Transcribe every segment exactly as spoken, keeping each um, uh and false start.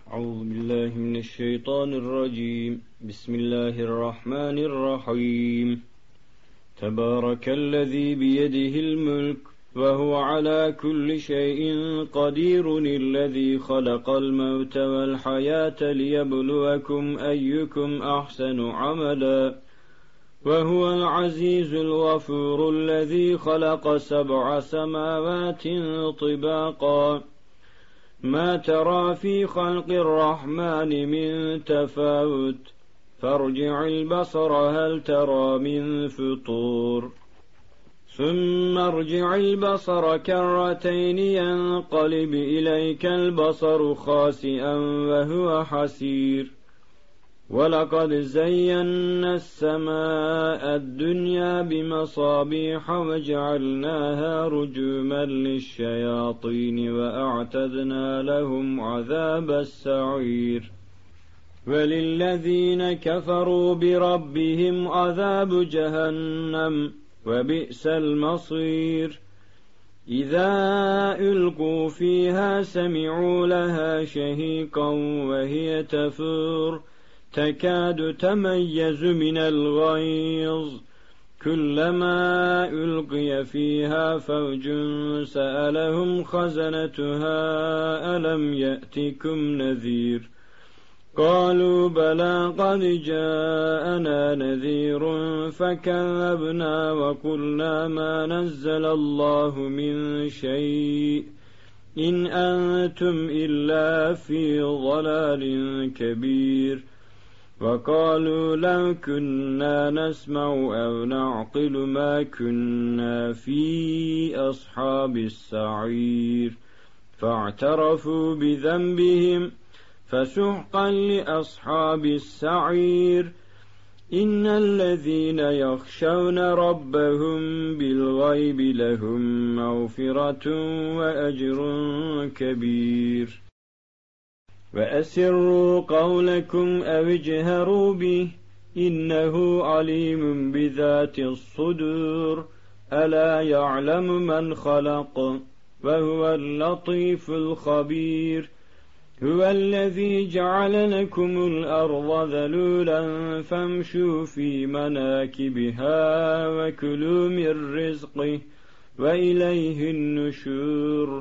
أعوذ بالله من الشيطان الرجيم. بسم الله الرحمن الرحيم. تبارك الذي بيده الملك وهو على كل شيء قدير، الذي خلق الموت والحياة ليبلوكم أيكم أحسن عملا، وهو العزيز الغفور، الذي خلق سبع سماوات طباقا، ما ترى في خلق الرحمن من تفاوت، فارجع البصر هل ترى من فطور، ثم ارجع البصر كرتين ينقلب إليك البصر خاسئا وهو حسير، ولقد زينا السماء الدنيا بمصابيح وجعلناها رجوما للشياطين وأعتدنا لهم عذاب السعير، وللذين كفروا بربهم عذاب جهنم وبئس المصير. إذا ألقوا فيها سمعوا لها شهيقا وهي تفور، تكاد تميز من الغيظ، كلما ألقي فيها فوج سألهم خزنتها ألم يأتكم نذير، قالوا بلى قد جاءنا نذير فكذبنا وقلنا ما نزل الله من شيء إن أنتم إلا في ضلال كبير، وقالوا لو كنا نسمع أو نعقل ما كنا في أصحاب السعير، فاعترفوا بذنبهم فسحقا لأصحاب السعير. إن الذين يخشون ربهم بالغيب لهم مغفرة وأجر كبير. وأسروا قولكم أو اجهروا به إنه عليم بذات الصدور، ألا يعلم من خلق وهو اللطيف الخبير. هو الذي جعل لكم الأرض ذلولا فامشوا في مناكبها وكلوا من رزقه وإليه النشور.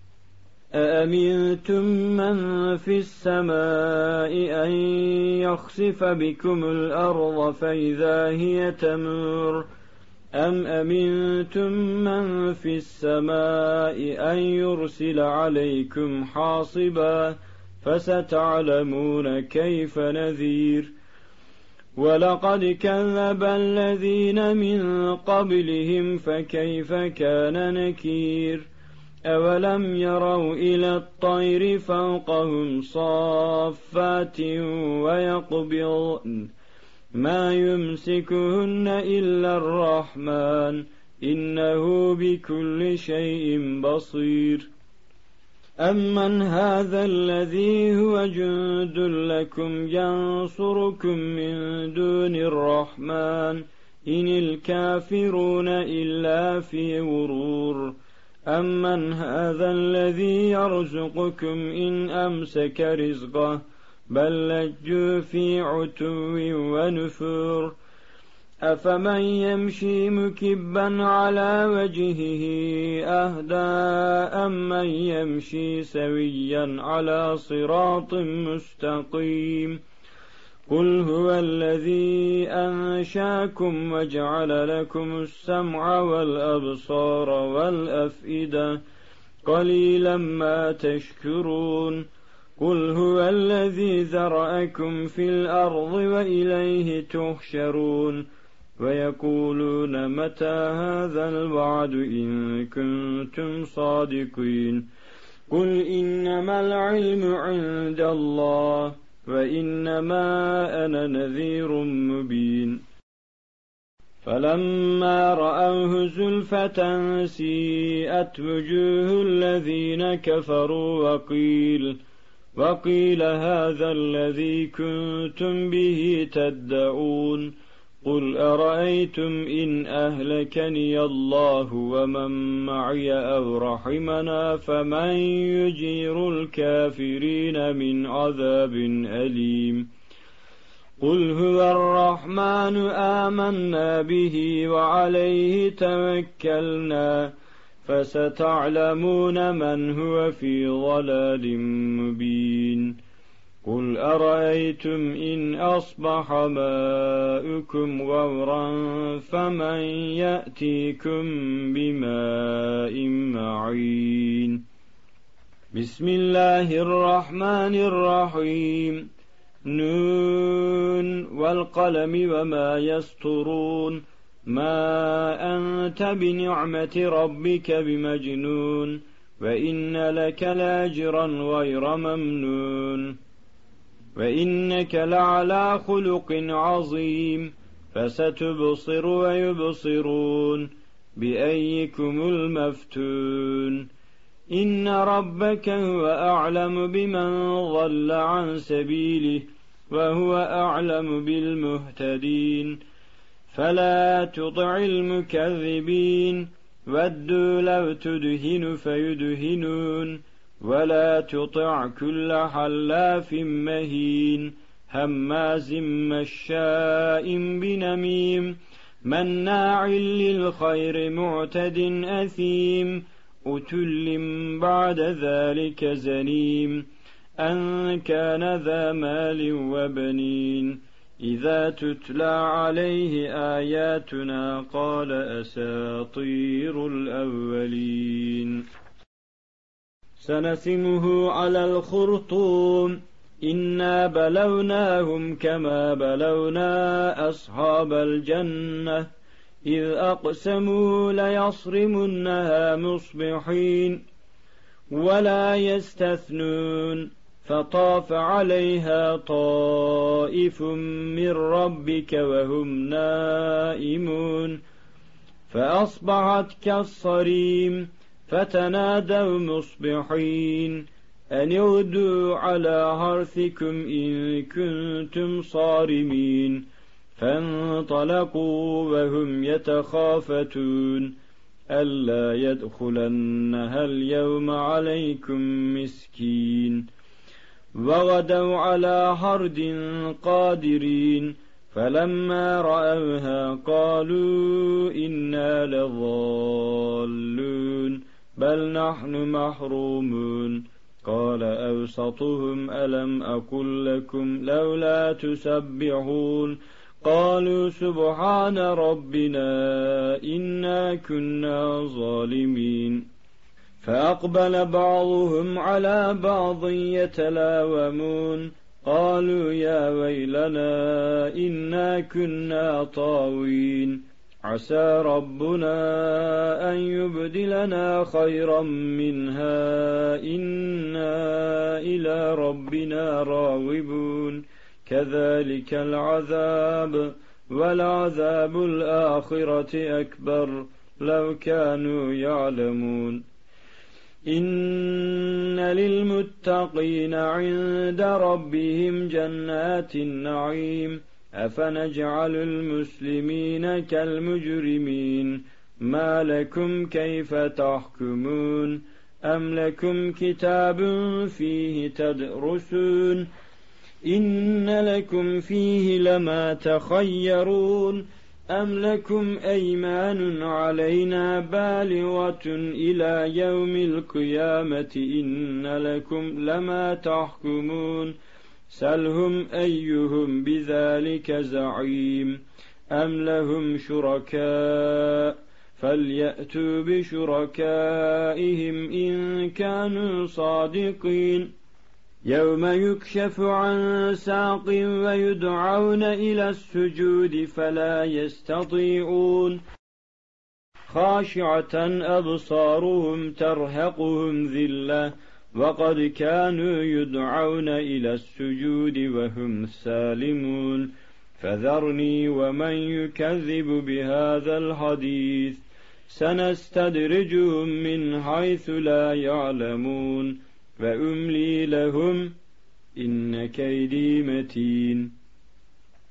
أأمنتم من في السماء أن يخسف بكم الأرض فإذا هي تمور، أم أمنتم من في السماء أن يرسل عليكم حاصبا، فستعلمون كيف نذير. ولقد كذب الذين من قبلهم فكيف كان نكير. أولم يروا إلى الطير فوقهم صافات ويقبضن ما يمسكهن إلا الرحمن إنه بكل شيء بصير. أمن هذا الذي هو جند لكم ينصركم من دون الرحمن إن الكافرون إلا في غرور. أمن هذا الذي يرزقكم إن أمسك رزقه بل لجوا في عتو ونفور. أفمن يمشي مكبا على وجهه أهدى أمن يمشي سويا على صراط مستقيم. قل هو الذي أنشاكم وجعل لكم السمع والأبصار والأفئدة قليلا ما تشكرون. قل هو الذي ذرأكم في الأرض وإليه تحشرون. ويقولون متى هذا الوعد إن كنتم صادقين. قل إنما العلم عند الله وإنما أنا نذير مبين. فلما رأوه زلفة سيئت وجوه الذين كفروا وقيل وقيل هذا الذي كنتم به تدعون. قل أرأيتم إن أهلكني الله ومن معي أو رحمنا فمن يجير الكافرين من عذاب أليم قل هو الرحمن آمنا به وعليه توكلنا فستعلمون من هو في ضلال مبين قل أرأيتم إن أصبح ماؤكم غورا فمن يأتيكم بماء معين بسم الله الرحمن الرحيم نون والقلم وما يسطرون ما أنت بنعمة ربك بمجنون وإن لك لاجرا غير ممنون وإنك لعلى خلق عظيم فستبصر ويبصرون بأيكم المفتون إن ربك هو أعلم بمن ضل عن سبيله وهو أعلم بالمهتدين فلا تطع المكذبين ودوا لو تدهن فيدهنون ولا تطع كل حلاف مهين هماز مشاء بنميم مناع للخير معتد أثيم أتل بعد ذلك زنيم أن كان ذا مال وبنين إذا تتلى عليه آياتنا قال أساطير الأولين سنسمه على الخرطوم إنا بلوناهم كما بلونا أصحاب الجنة إذ أقسموا ليصرمنها مصبحين ولا يستثنون فطاف عليها طائف من ربك وهم نائمون فأصبحت كالصريم فتنادوا مصبحين أن اغدوا على حرثكم إن كنتم صارمين فانطلقوا وهم يتخافتون ألا يدخلنها اليوم عليكم مسكين وغدوا على حرد قادرين فلما رأوها قالوا إنا لضالون بل نحن محرومون قال أوسطهم ألم أقل لكم لولا تسبحون قالوا سبحان ربنا إنا كنا ظالمين فأقبل بعضهم على بعض يتلاومون قالوا يا ويلنا إنا كنا طاغين عسى ربنا أن يبدلنا خيرا منها إنا إلى ربنا راغبون كذلك العذاب ولعذاب الآخرة أكبر لو كانوا يعلمون إن للمتقين عند ربهم جنات النعيم أفنجعل المسلمين كالمجرمين ما لكم كيف تحكمون أم لكم كتاب فيه تدرسون إن لكم فيه لما تخيرون أم لكم أيمان علينا بالغة إلى يوم القيامة إن لكم لما تحكمون سلهم أيهم بذلك زعيم أم لهم شركاء فليأتوا بشركائهم إن كانوا صادقين يوم يكشف عن ساق ويدعون إلى السجود فلا يستطيعون خاشعة أبصارهم ترهقهم ذلة وقد كانوا يدعون إلى السجود وهم سالمون فذرني ومن يكذب بهذا الحديث سنستدرجهم من حيث لا يعلمون وأملي لهم إن كيدي متين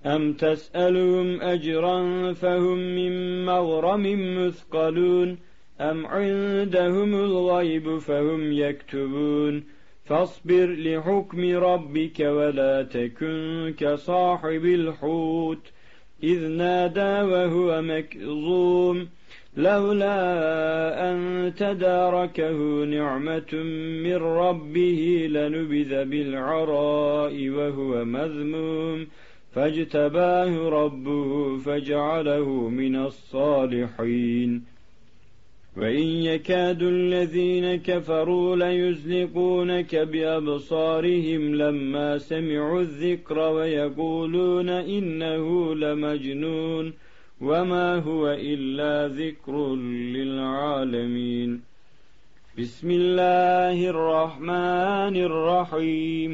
أم تسألهم أجرا فهم من مغرم مثقلون أم عندهم الغيب فهم يكتبون فاصبر لحكم ربك ولا تكن كصاحب الحوت إذ نادى وهو مكظوم لولا أن تداركه نعمة من ربه لنبذ بالعراء وهو مذموم فاجتباه ربه فجعله من الصالحين وإن يكاد الذين كفروا ليزلقونك بأبصارهم لما سمعوا الذكر ويقولون إنه لمجنون وما هو إلا ذكر للعالمين بسم الله الرحمن الرحيم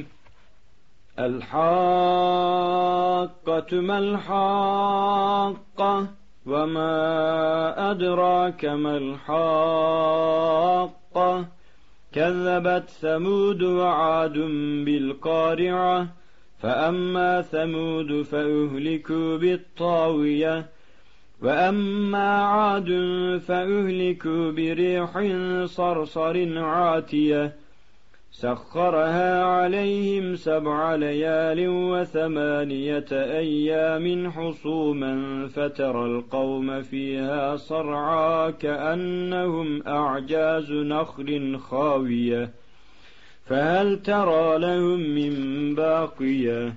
الحاقة ما الحاقة وما أدراك ما الحاقة كذبت ثمود وعاد بالقارعة فأما ثمود فأهلكوا بالطاوية وأما عاد فأهلكوا بريح صرصر عاتية سخرها عليهم سبع ليال وثمانية أيام حصوما فترى القوم فيها صرعى كأنهم أعجاز نخل خاوية فهل ترى لهم من باقية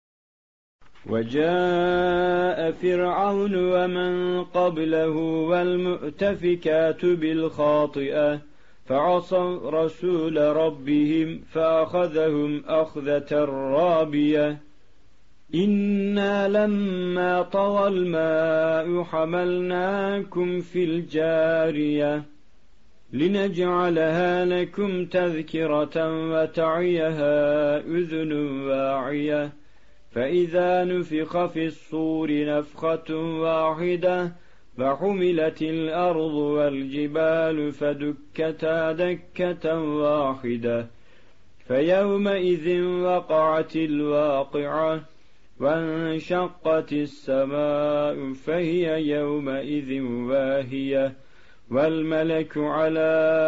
وجاء فرعون ومن قبله والمؤتفكات بالخاطئة فعصوا رسول ربهم فأخذهم أخذة رابية إنا لما طغى الماء حملناكم في الجارية لنجعلها لكم تذكرة وتعيها أذن واعية فإذا نفخ في الصور نفخة واحدة فحملت الأرض والجبال فدكتا دكة واحدة فيومئذ وقعت الواقعة وانشقت السماء فهي يومئذ واهية والملك على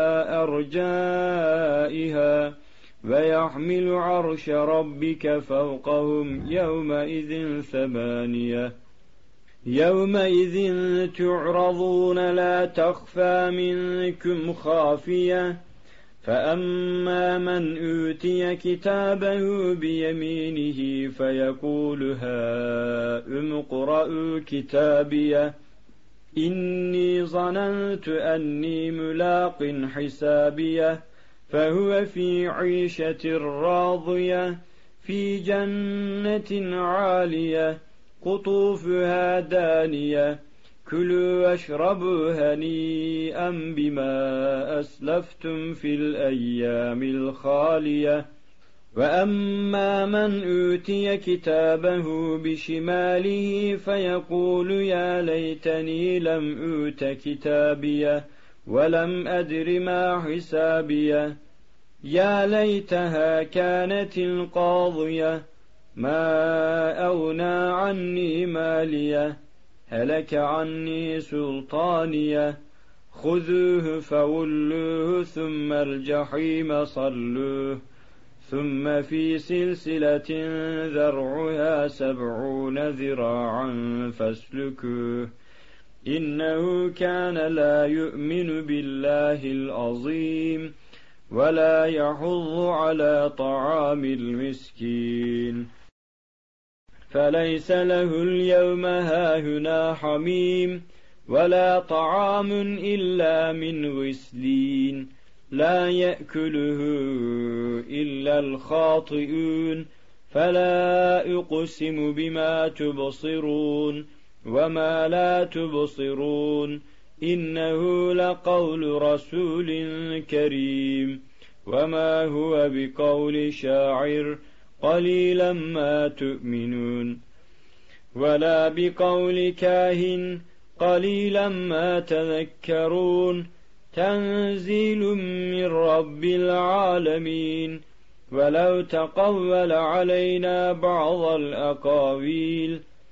أرجائها ويحمل عرش ربك فوقهم يومئذ ثمانية يومئذ تعرضون لا تخفى منكم خافية فأما من أوتي كتابه بيمينه فيقول هاؤم اقرءوا كتابيه إني ظننت أني ملاق حسابيه فهو في عيشة راضية في جنة عالية قطوفها دانية كلوا واشربوا هنيئا بما أسلفتم في الأيام الخالية وأما من أوتي كتابه بشماله فيقول يا ليتني لم أوت كتابيه ولم أدر ما حسابيه يا ليتها كانت القاضية ما أغنى عني ماليه هلك عني سلطانيه خذوه فغلوه ثم الجحيم صلوه ثم في سلسلة ذرعها سبعون ذراعا فاسلكوه إنه كان لا يؤمن بالله العظيم ولا يحض على طعام المسكين فليس له اليوم هاهنا حميم ولا طعام إلا من غسلين لا يأكله إلا الخاطئون فلا أقسم بما تبصرون وما لا تبصرون إنه لقول رسول كريم وما هو بقول شاعر قليلا ما تؤمنون ولا بقول كاهن قليلا ما تذكرون تنزيل من رب العالمين ولو تقول علينا بعض الأقاويل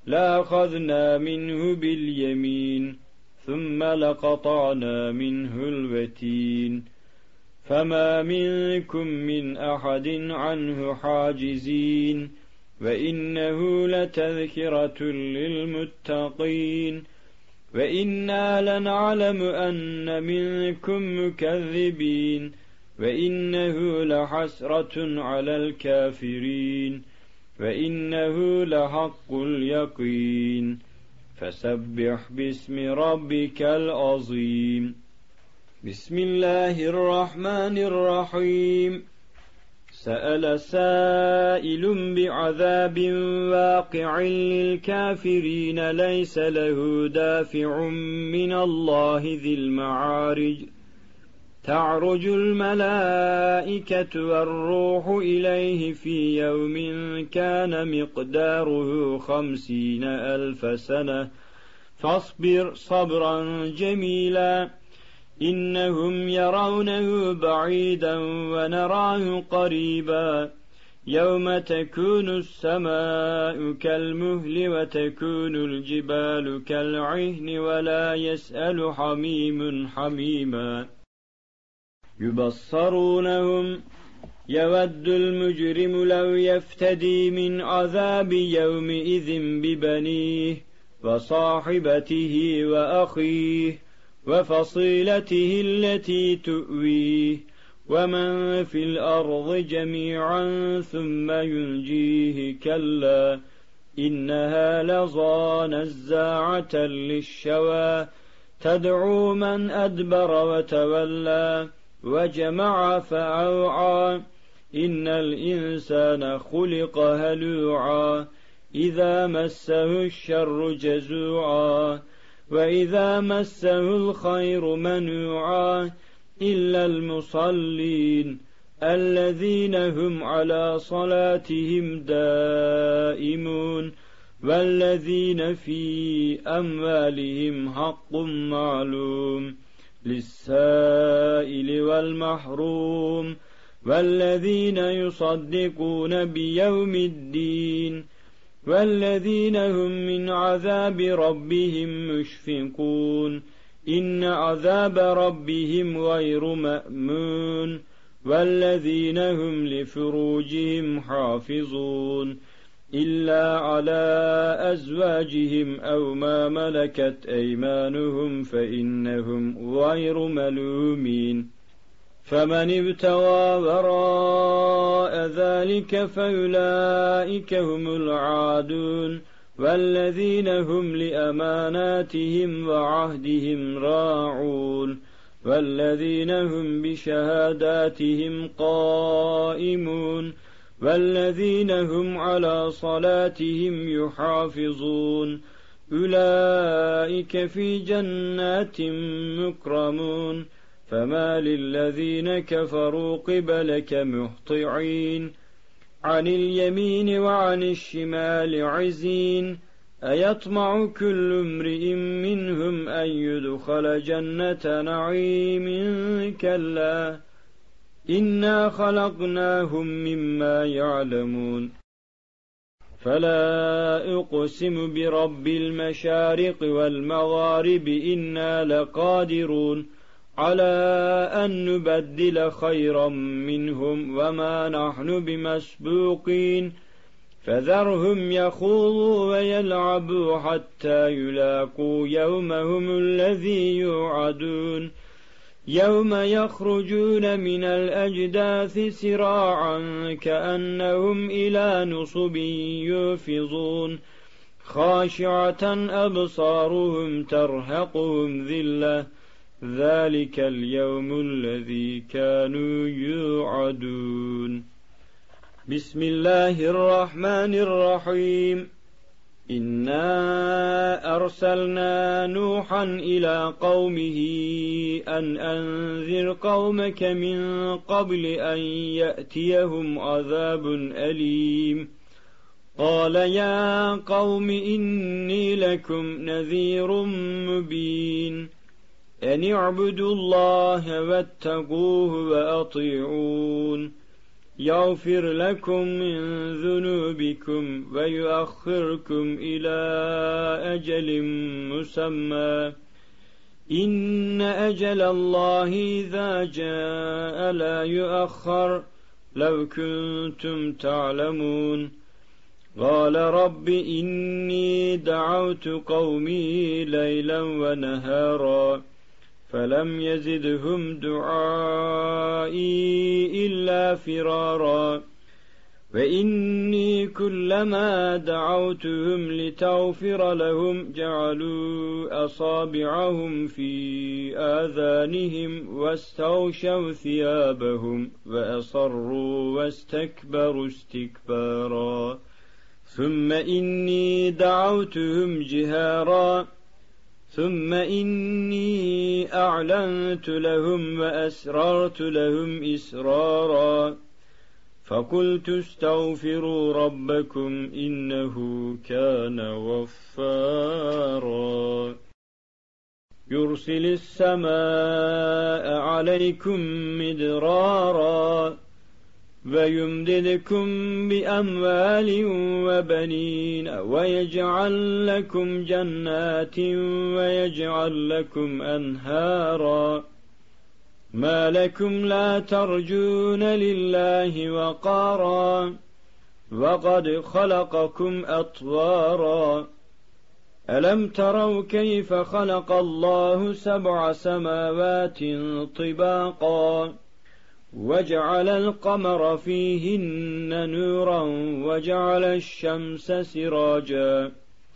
لأخذنا منه باليمين ثم لقطعنا منه الوتين فما منكم من أحد عنه حاجزين وإنه لتذكرة للمتقين وإنا لنعلم أن منكم مكذبين وإنه لحسرة على الكافرين وإنه لحق اليقين فسبح باسم ربك العظيم بسم الله الرحمن الرحيم سأل سائل بعذاب واقع للكافرين ليس له دافع من الله ذي المعارج تعرج الملائكة والروح إليه في يوم كان مقداره خمسين ألف سنة فاصبر صبرا جميلا إنهم يرونه بعيدا ونراه قريبا يوم تكون السماء كالمهل وتكون الجبال كالعهن ولا يسأل حميم حميما يبصرونهم يود المجرم لو يفتدي من عذاب يومئذ ببنيه وصاحبته وأخيه وفصيلته التي تؤويه ومن في الأرض جميعا ثم ينجيه كلا إنها لظى نزاعة للشوى تدعو من أدبر وتولى وجمع فأوعى إن الإنسان خلق هلوعا إذا مسه الشر جزوعا وإذا مسه الخير منوعا إلا المصلين الذين هم على صلاتهم دائمون والذين في أموالهم حق معلوم للسائل والمحروم والذين يصدقون بيوم الدين والذين هم من عذاب ربهم مشفقون إن عذاب ربهم غير مأمون والذين هم لفروجهم حافظون إلا على أزواجهم أو ما ملكت أيمانهم فإنهم غير ملومين فمن ابتغى وراء ذلك فأولئك هم العادون والذين هم لأماناتهم وعهدهم راعون والذين هم بشهاداتهم قائمون والذين هم على صلاتهم يحافظون أولئك في جنات مكرمون فما للذين كفروا قبلك مهطعين عن اليمين وعن الشمال عزين أيطمع كل امرئ منهم أن يدخل جنة نعيم كلا إنا خلقناهم مما يعلمون فلا أقسم برب المشارق والمغارب إنا لقادرون على أن نبدل خيرا منهم وما نحن بمسبوقين فذرهم يخوضوا ويلعبوا حتى يلاقوا يومهم الذي يوعدون يوم يخرجون من الأجداث سراعا كأنهم إلى نصب يوفضون خاشعة أبصارهم ترهقهم ذلة ذلك اليوم الذي كانوا يوعدون بسم الله الرحمن الرحيم إنا أرسلنا نوحا إلى قومه أن أنذر قومك من قبل أن يأتيهم عذاب أليم قال يا قوم إني لكم نذير مبين أن اعبدوا الله واتقوه وأطيعون يغفر لكم من ذنوبكم ويؤخركم إلى أجل مسمى إن أجل الله إذا جاء لا يؤخر لو كنتم تعلمون قال رب إني دعوت قومي ليلا ونهارا فلم يزدهم دعائي إلا فرارا وإني كلما دعوتهم لتغفر لهم جعلوا أصابعهم في آذانهم واستغشوا ثيابهم وأصروا واستكبروا استكبارا ثم إني دعوتهم جهارا ثم إني أعلنت لهم وأسررت لهم إسرارا فقلت استغفروا ربكم إنه كان غفارا يرسل السماء عليكم مدرارا ويمددكم بأموال وبنين ويجعل لكم جنات ويجعل لكم أنهارا ما لكم لا ترجون لله وقارا وقد خلقكم أطوارا ألم تروا كيف خلق الله سبع سماوات طباقا وجعل القمر فيهن نورا وجعل الشمس سراجا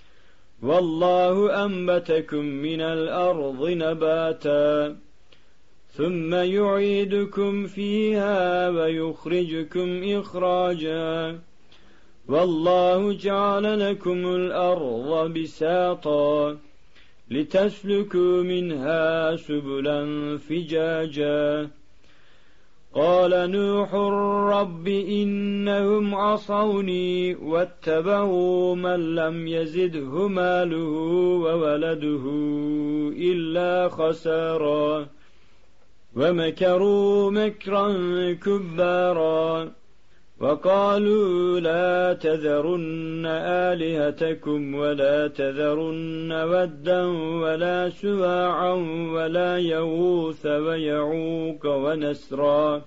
والله أنبتكم من الأرض نباتا ثم يعيدكم فيها ويخرجكم إخراجا والله جعل لكم الأرض بساطا لتسلكوا منها سبلا فجاجا قال نوح رب إنهم عصوني واتبعوا من لم يزده ماله وولده إلا خسارا ومكروا مكرا كبارا وقالوا لا تذرن آلهتكم ولا تذرن ودا ولا سواعا ولا يغوث ويعوق ونسرا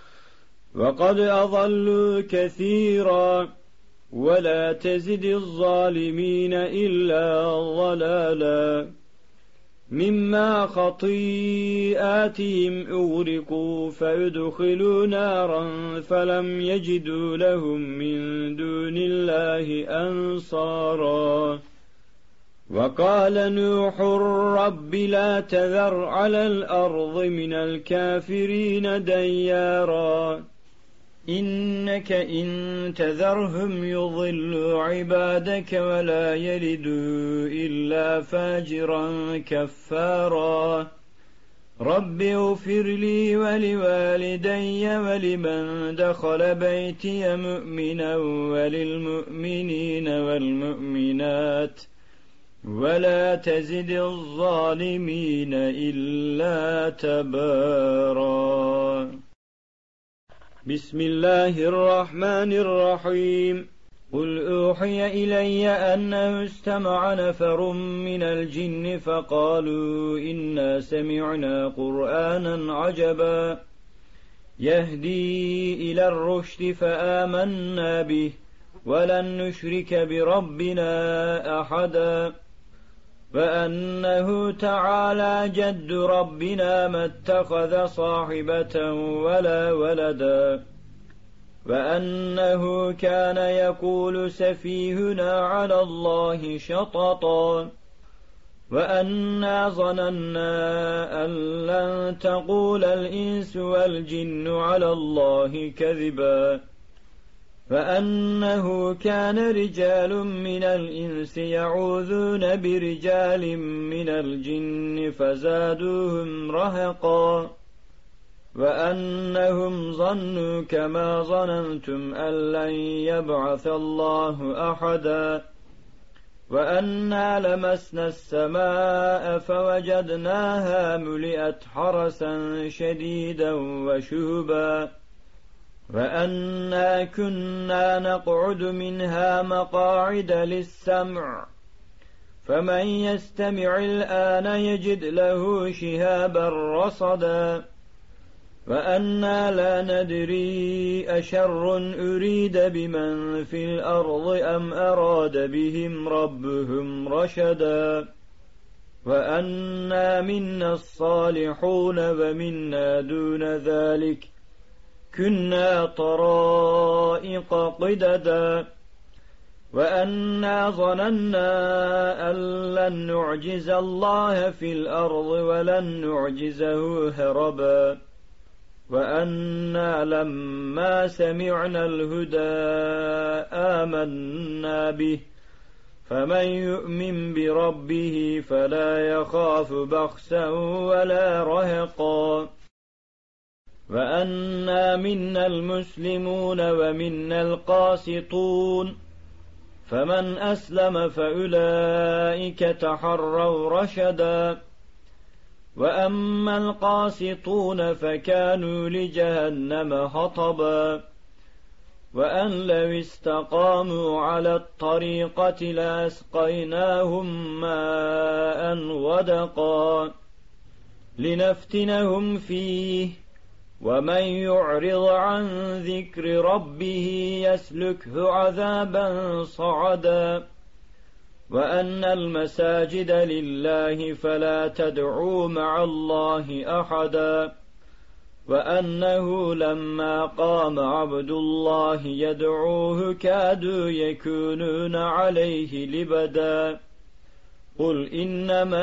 وقد أضلوا كثيرا ولا تزد الظالمين إلا ضلالا مما خطيئاتهم أغرقوا فادخلوا نارا فلم يجدوا لهم من دون الله أنصارا وقال نوح رب لا تذر على الأرض من الكافرين ديارا إنك إن تذرهم يضلوا عبادك ولا يلدوا إلا فاجرا كفارا رب اغفر لي ولوالدي ولمن دخل بيتي مؤمنا وللمؤمنين والمؤمنات ولا تزد الظالمين إلا تبارا بسم الله الرحمن الرحيم قل أوحي إلي أنه استمع نفر من الجن فقالوا إنا سمعنا قرآنا عجبا يهدي إلى الرشد فآمنا به ولن نشرك بربنا أحدا وأنه تعالى جد ربنا ما اتخذ صاحبة ولا ولدا وأنه كان يقول سفيهنا على الله شططا وأنا ظننا أن لن تقول الإنس والجن على الله كذبا وأنه كان رجال من الإنس يعوذون برجال من الجن فزادوهم رهقا وأنهم ظنوا كما ظننتم أن لن يبعث الله أحدا وأنا لمسنا السماء فوجدناها ملئت حرسا شديدا وشهبا وأنا كنا نقعد منها مقاعد للسمع فمن يستمع الآن يجد له شهابا رصدا وأنا لا ندري أشر أريد بمن في الأرض أم أراد بهم ربهم رشدا وأنا منا الصالحون ومنا دون ذلك كنا طرائق قددا وأنا ظننا أن لن نعجز الله في الأرض ولن نعجزه هربا وأنا لما سمعنا الهدى آمنا به فمن يؤمن بربه فلا يخاف بخسا ولا رهقا وأنا منا المسلمون ومنا القاسطون فمن أسلم فأولئك تحروا رشدا وأما القاسطون فكانوا لجهنم حطبا وأن لو استقاموا على الطريقة لأسقيناهم ماء غدقا لنفتنهم فيه ومن يعرض عن ذكر ربه يسلكه عذابا صعدا وأن المساجد لله فلا تدعوا مع الله أحدا وأنه لما قام عبد الله يدعوه كادوا يكونون عليه لبدا قل إنما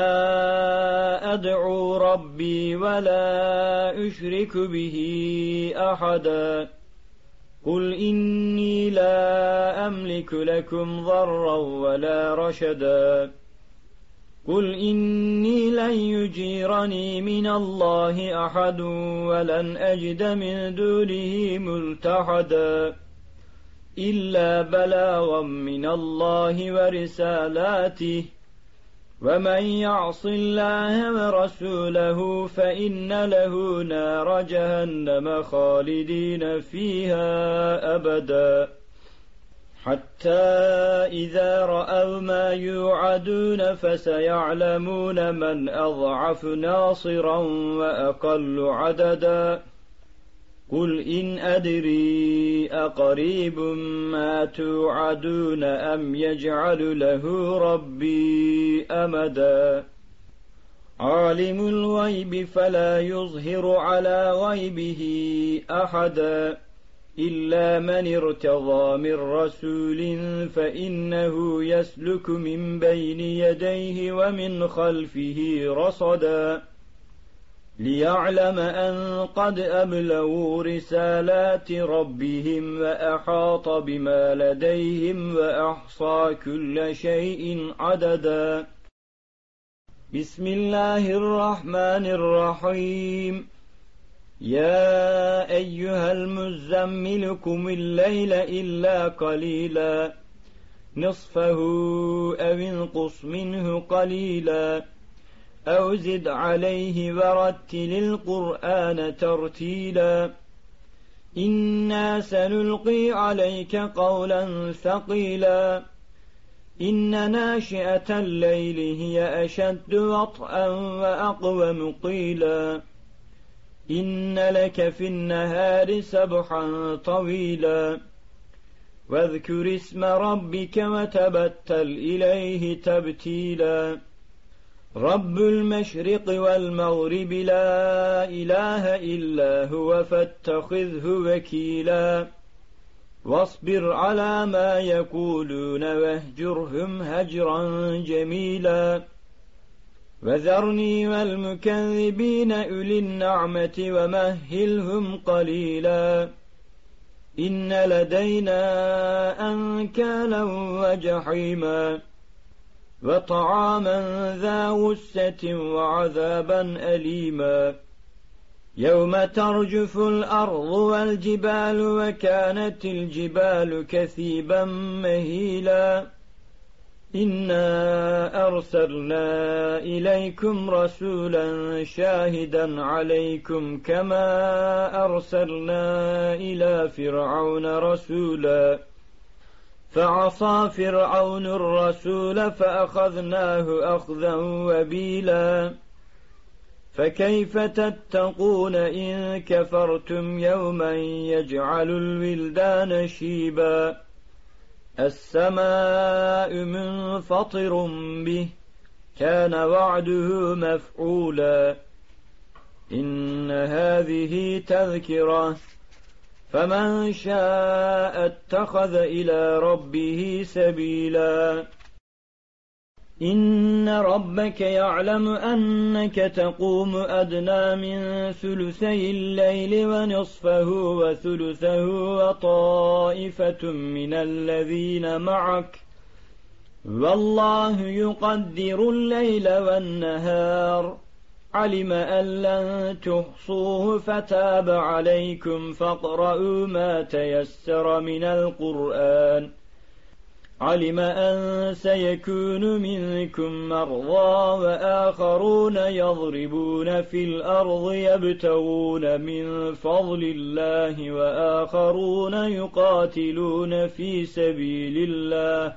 أدعو ربي ولا أشرك به أحدا قل إني لا أملك لكم ضرا ولا رشدا قل إني لن يجيرني من الله أحد ولن أجد من دونه ملتحدا إلا بلاغا من الله ورسالاته ومن يعص الله ورسوله فإن له نار جهنم خالدين فيها أبدا حتى إذا رأوا ما يوعدون فسيعلمون من أضعف ناصرا وأقل عددا قل إن أدري أقريب ما توعدون أم يجعل له ربي أمدا عالم الغيب فلا يظهر على غيبه أحدا إلا من ارتضى من رسول فإنه يسلك من بين يديه ومن خلفه رصدا ليعلم أن قد أبلغوا رسالات ربهم وأحاط بما لديهم وأحصى كل شيء عددا بسم الله الرحمن الرحيم يا أيها المزمل قم الليل إلا قليلا نصفه أو انقص منه قليلا أو زد عليه ورتل القرآن ترتيلا إنا سنلقي عليك قولا ثقيلا إن ناشئة الليل هي أشد وطئا وأقوم قيلا إن لك في النهار سبحا طويلا واذكر اسم ربك وتبتل إليه تبتيلا رب المشرق والمغرب لا إله إلا هو فاتخذه وكيلا واصبر على ما يقولون واهجرهم هجرا جميلا وذرني والمكذبين أولي النعمة ومهلهم قليلا إن لدينا أنكالا وجحيما وطعاما ذا غصة وعذابا أليما يوم ترجف الأرض والجبال وكانت الجبال كثيبا مهيلا إنا أرسلنا إليكم رسولا شاهدا عليكم كما أرسلنا إلى فرعون رسولا فعصى فرعون الرسول فأخذناه أخذا وبيلا فكيف تتقون إن كفرتم يوما يجعل الولدان شيبا السماء منفطر به كان وعده مفعولا إن هذه تذكرة فمن شاء اتخذ إلى ربه سبيلا إن ربك يعلم أنك تقوم أدنى من ثلثي الليل ونصفه وثلثه وطائفة من الذين معك والله يقدر الليل والنهار علم أن لن تحصوه فتاب عليكم فاقرؤوا ما تيسر من القرآن علم أن سيكون منكم مرضى وآخرون يضربون في الأرض يبتغون من فضل الله وآخرون يقاتلون في سبيل الله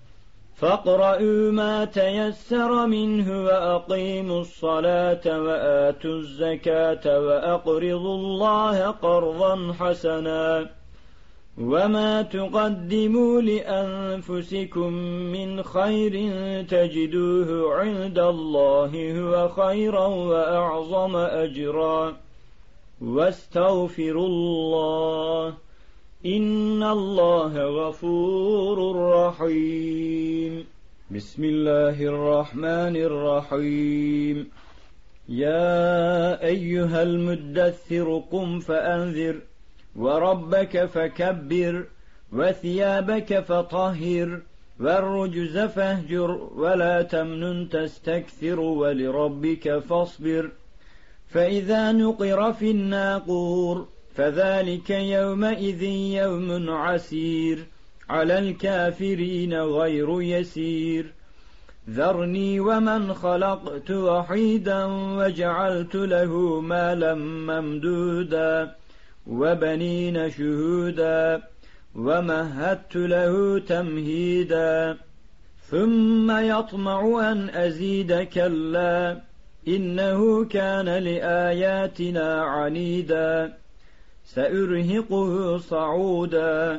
فاقرؤوا ما تيسر منه وأقيموا الصلاة وآتوا الزكاة وأقرضوا الله قرضا حسنا وما تقدموا لأنفسكم من خير تجدوه عند الله هو خيرا وأعظم أجرا واستغفروا الله إن الله غفور رحيم بسم الله الرحمن الرحيم يا أيها المدثر قم فأنذر وربك فكبر وثيابك فطهر والرجز فاهجر ولا تمنن تستكثر ولربك فاصبر فإذا نقر في الناقور فذلك يومئذ يوم عسير على الكافرين غير يسير ذرني ومن خلقت وحيدا وجعلت له مالا ممدودا وبنين شهودا ومهدت له تمهيدا ثم يطمع أن أزيد كلا إنه كان لآياتنا عنيدا سأرهقه صعودا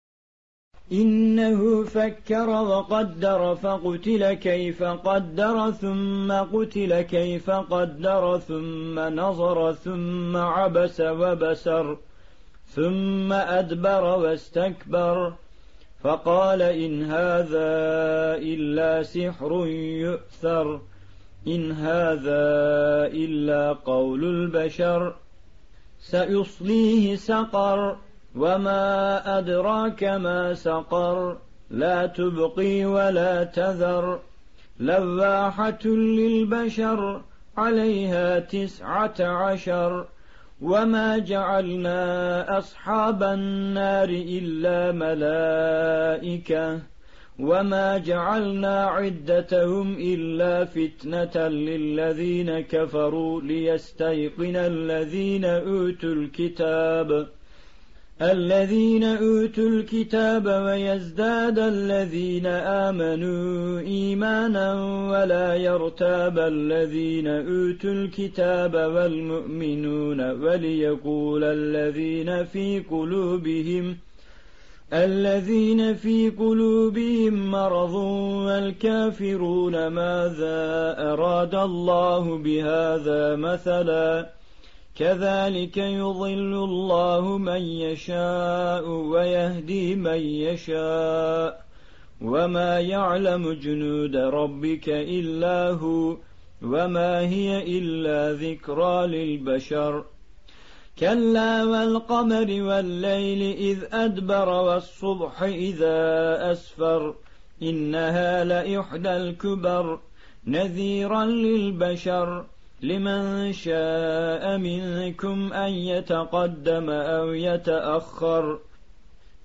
إنه فكر وقدر فقتل كيف قدر ثم قتل كيف قدر ثم نظر ثم عبس وبسر ثم أدبر واستكبر فقال إن هذا إلا سحر يؤثر إن هذا إلا قول البشر سيصليه سقر وما أدراك ما سقر لا تبقي ولا تذر لواحة للبشر عليها تسعة عشر وما جعلنا أصحاب النار إلا ملائكة وما جعلنا عدتهم إلا فتنة للذين كفروا ليستيقن الذين أوتوا الكتاب الذين أوتوا الكتاب ويزداد الذين آمنوا إيمانا ولا يرتاب الذين أوتوا الكتاب والمؤمنون وليقول الذين في قلوبهم الذين في قلوبهم مرض والكافرون ماذا أراد الله بهذا مثلا كذلك يضل الله من يشاء ويهدي من يشاء وما يعلم جنود ربك إلا هو وما هي إلا ذكرى للبشر كلا والقمر والليل إذ أدبر والصبح إذا أسفر إنها لإحدى الكبر نذيرا للبشر لمن شاء منكم أن يتقدم أو يتأخر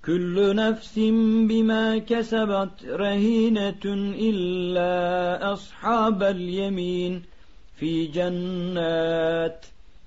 كل نفس بما كسبت رهينة إلا أصحاب اليمين في جنات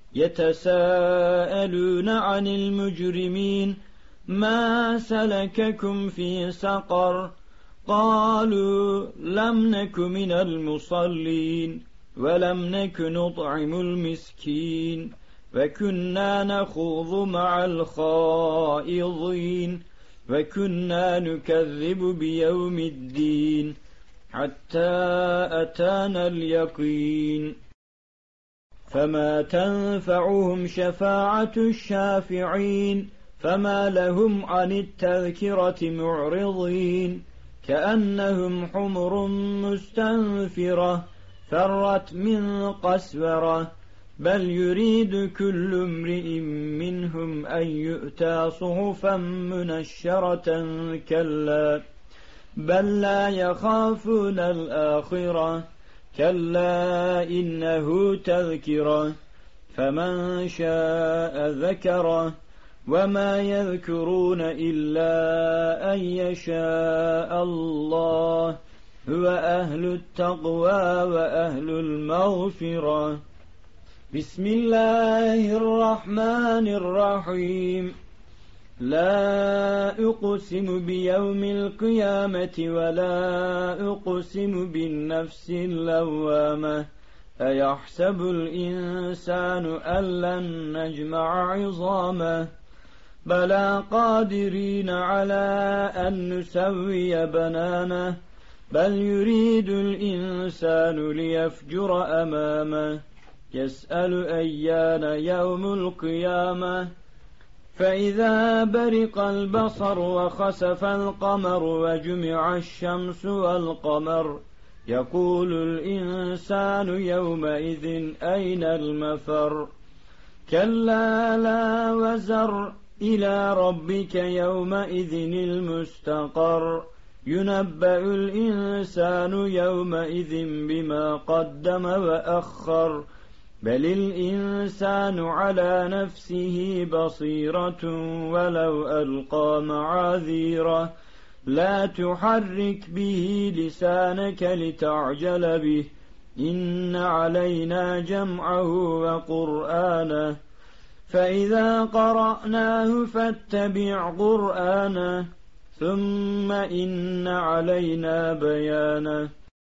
يتساءلون عن المجرمين ما سلككم في سقر قالوا لم نك من المصلين ولم نك نطعم المسكين وكنا نخوض مع الخائضين وكنا نكذب بيوم الدين حتى أتانا اليقين فما تنفعهم شفاعة الشافعين فما لهم عن التذكرة معرضين كأنهم حمر مستنفرة فرت من قسورة بل يريد كل امرئ منهم أن يؤتى صحفا منشرة كلا بل لا يخافون الآخرة كلا إنه تذكرة فمن شاء ذكره وما يذكرون إلا أن يشاء الله هو أهل التقوى وأهل المغفرة. بسم الله الرحمن الرحيم. لا أقسم بيوم القيامة ولا أقسم بالنفس اللوامة أيحسب الإنسان أن لن نجمع عظامه بلى قادرين على أن نسوي بنانه بل يريد الإنسان ليفجر أمامه يسأل أيان يوم القيامة فإذا برق البصر وخسف القمر وجمع الشمس والقمر يقول الإنسان يومئذ أين المفر كلا لا وزر إلى ربك يومئذ المستقر ينبأ الإنسان يومئذ بما قدم وأخر بل الإنسان على نفسه بصيرة ولو ألقى معاذيره لا تحرك به لسانك لتعجل به إن علينا جمعه وقرآنه فإذا قرأناه فاتبع قرآنه ثم إن علينا بيانه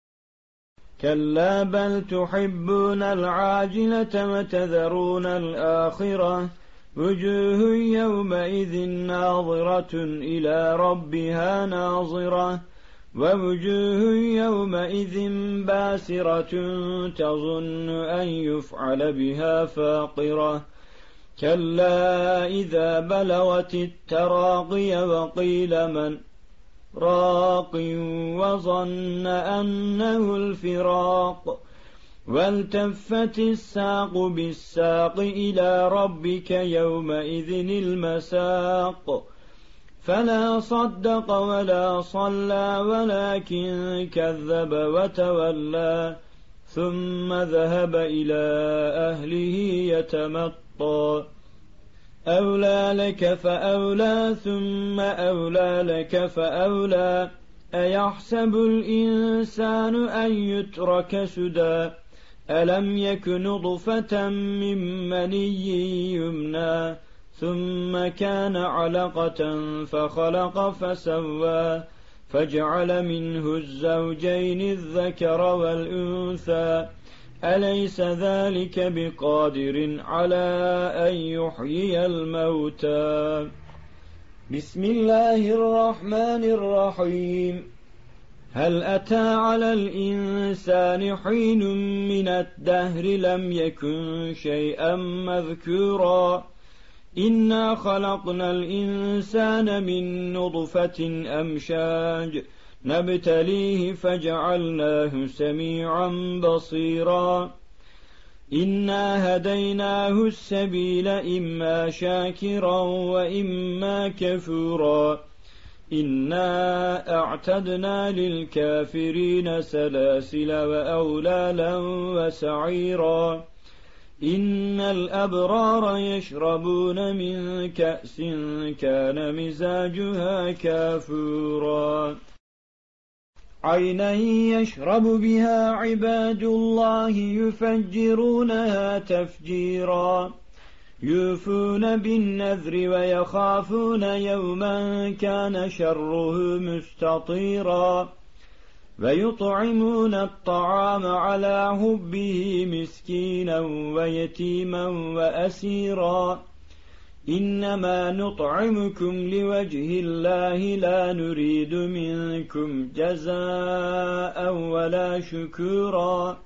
كلا بل تحبون العاجلة وتذرون الآخرة وجوه يومئذ ناظرة إلى ربها ناظرة ووجوه يومئذ باسرة تظن أن يفعل بها فاقرة كلا إذا بلغت التراقي وقيل من راق وظن أنه الفراق والتفت الساق بالساق إلى ربك يومئذ المساق فلا صدق ولا صلى ولكن كذب وتولى ثم ذهب إلى أهله يتمطى أولى لك فأولى ثم أولى لك فأولى أيحسب الإنسان أن يترك سدى ألم يك نطفة من مني يمنى ثم كان علقة فخلق فسوى فجعل منه الزوجين الذكر والأنثى أليس ذلك بقادر على أن يحيي الموتى بسم الله الرحمن الرحيم هل أتى على الإنسان حين من الدهر لم يكن شيئا مذكورا إنا خلقنا الإنسان من نطفة أمشاج نبتليه فجعلناه سميعا بصيرا إنا هديناه السبيل إما شاكرا وإما كفورا إنا أعتدنا للكافرين سلاسل وأغلالا وسعيرا إن الأبرار يشربون من كأس كان مزاجها كافورا عينا يشرب بها عباد الله يفجرونها تفجيرا يوفون بالنذر ويخافون يوما كان شره مستطيرا ويطعمون الطعام على حبه مسكينا ويتيما وأسيرا إنما نطعمكم لوجه الله لا نريد منكم جزاء ولا شكورا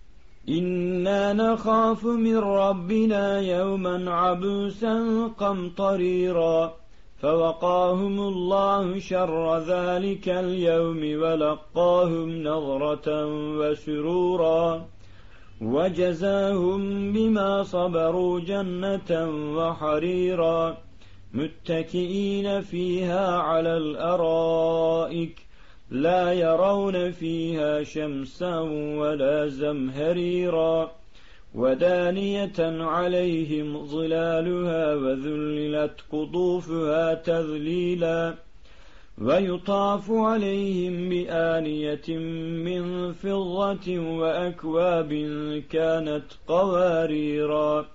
إنا نخاف من ربنا يوما عبوسا قمطريرا فوقاهم الله شر ذلك اليوم ولقاهم نظرة وسرورا وجزاهم بما صبروا جنة وحريرا متكئين فيها على الأرائك لا يرون فيها شمسا ولا زمهريرا ودانية عليهم ظلالها وذللت قطوفها تذليلا ويطاف عليهم بآنية من فضة وأكواب كانت قواريرا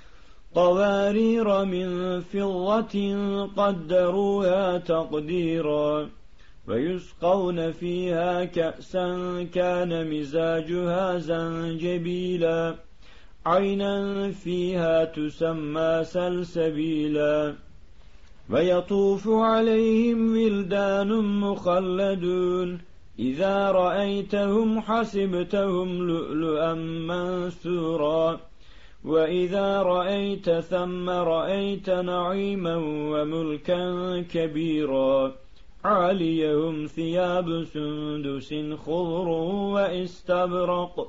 قوارير من فضة قدروها تقديرا ويسقون فيها كأسا كان مزاجها زنجبيلا عينا فيها تسمى سلسبيلا ويطوف عليهم ولدان مخلدون إذا رأيتهم حسبتهم لؤلؤا منثورا وإذا رأيت ثم رأيت نعيما وملكا كبيرا عاليهم ثياب سندس خضر واستبرق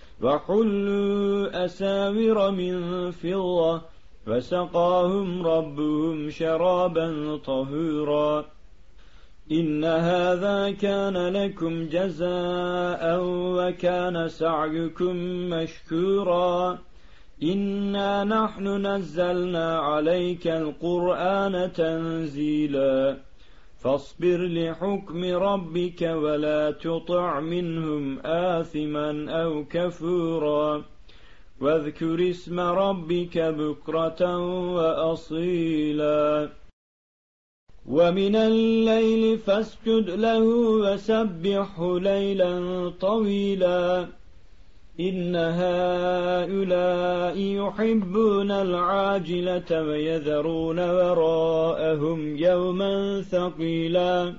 وحلوا أساور من فضة فسقاهم ربهم شرابا طهورا إن هذا كان لكم جزاء وكان سعيكم مشكورا إنا نحن نزلنا عليك القرآن تنزيلا فاصبر لحكم ربك ولا تطع منهم آثما أو كفورا واذكر اسم ربك بكرة وأصيلا ومن الليل فاسجد له وسبحه ليلا طويلا إن هؤلاء يحبون العاجلة ويذرون وراءهم يوما ثقيلا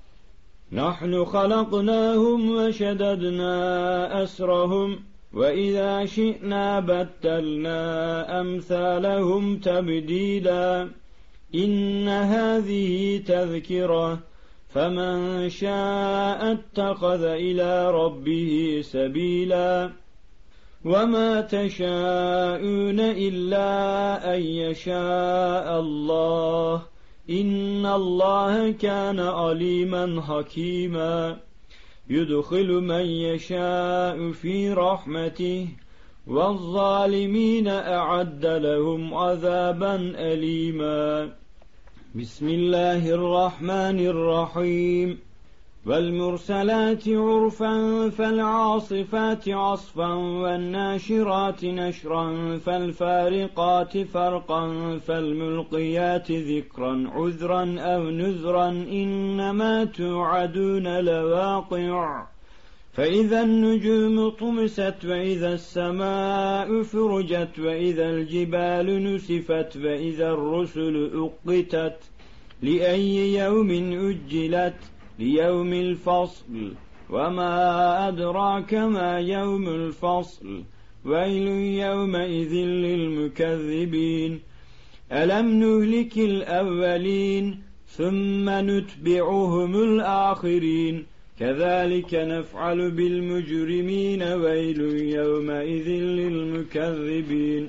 نحن خلقناهم وشددنا أسرهم وإذا شئنا بدلنا أمثالهم تبديلا إن هذه تذكرة فمن شاء اتخذ إلى ربه سبيلا وما تشاءون إلا أن يشاء الله إن الله كان عليما حكيما يدخل من يشاء في رحمته والظالمين أعد لهم عذابا أليما بسم الله الرحمن الرحيم والمرسلات عرفا فالعاصفات عصفا والناشرات نشرا فالفارقات فرقا فالملقيات ذكرا عذرا أو نذرا إنما توعدون لواقع فإذا النجوم طمست وإذا السماء فرجت وإذا الجبال نسفت وإذا الرسل أقتت لأي يوم أجلت ليوم الفصل وما أدراك ما يوم الفصل ويل يومئذ للمكذبين ألم نهلك الأولين ثم نتبعهم الآخرين كذلك نفعل بالمجرمين ويل يومئذ للمكذبين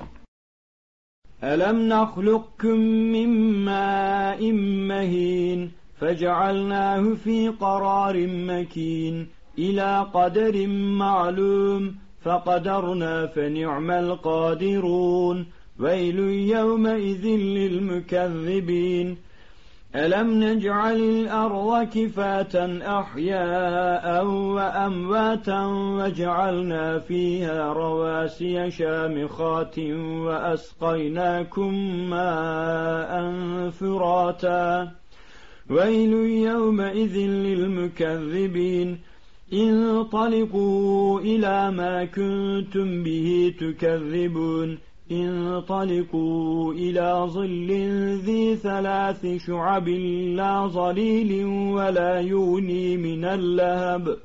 ألم نخلقكم من ماء مهين فجعلناه في قرار مكين إلى قدر معلوم فقدرنا فنعم القادرون ويل يومئذ للمكذبين ألم نجعل الأرض كفاة أحياء وأمواتا وجعلنا فيها رواسي شامخات وأسقيناكم ماء فراتا ويل يومئذ للمكذبين انطلقوا إلى ما كنتم به تكذبون انطلقوا إلى ظل ذي ثلاث شعب لا ظليل ولا يغني من اللهب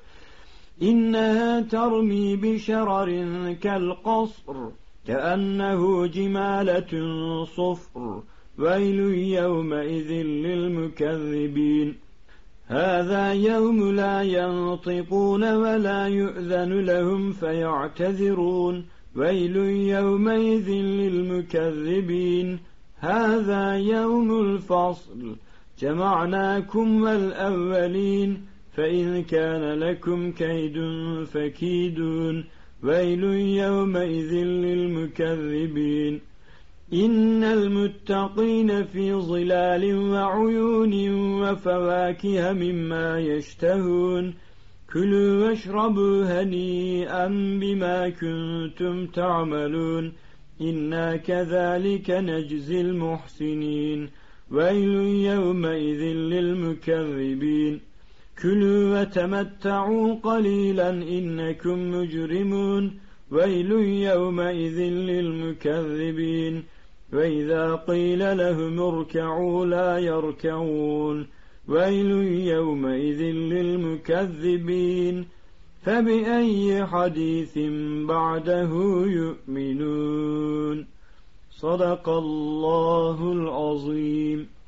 إنها ترمي بشرر كالقصر كأنه جمالة صفر ويل يومئذ للمكذبين هذا يوم لا ينطقون ولا يؤذن لهم فيعتذرون ويل يومئذ للمكذبين هذا يوم الفصل جمعناكم والأولين فإن كان لكم كيد فكيدون ويل يومئذ للمكذبين إن المتقين في ظلال وعيون وفواكه مما يشتهون كلوا واشربوا هنيئا بما كنتم تعملون إنا كذلك نجزي المحسنين ويل يومئذ للمكذبين كلوا وتمتعوا قليلا إنكم مجرمون ويل يومئذ للمكذبين وإذا قيل لهم اركعوا لا يركعون ويل يومئذ للمكذبين فبأي حديث بعده يؤمنون صدق الله العظيم.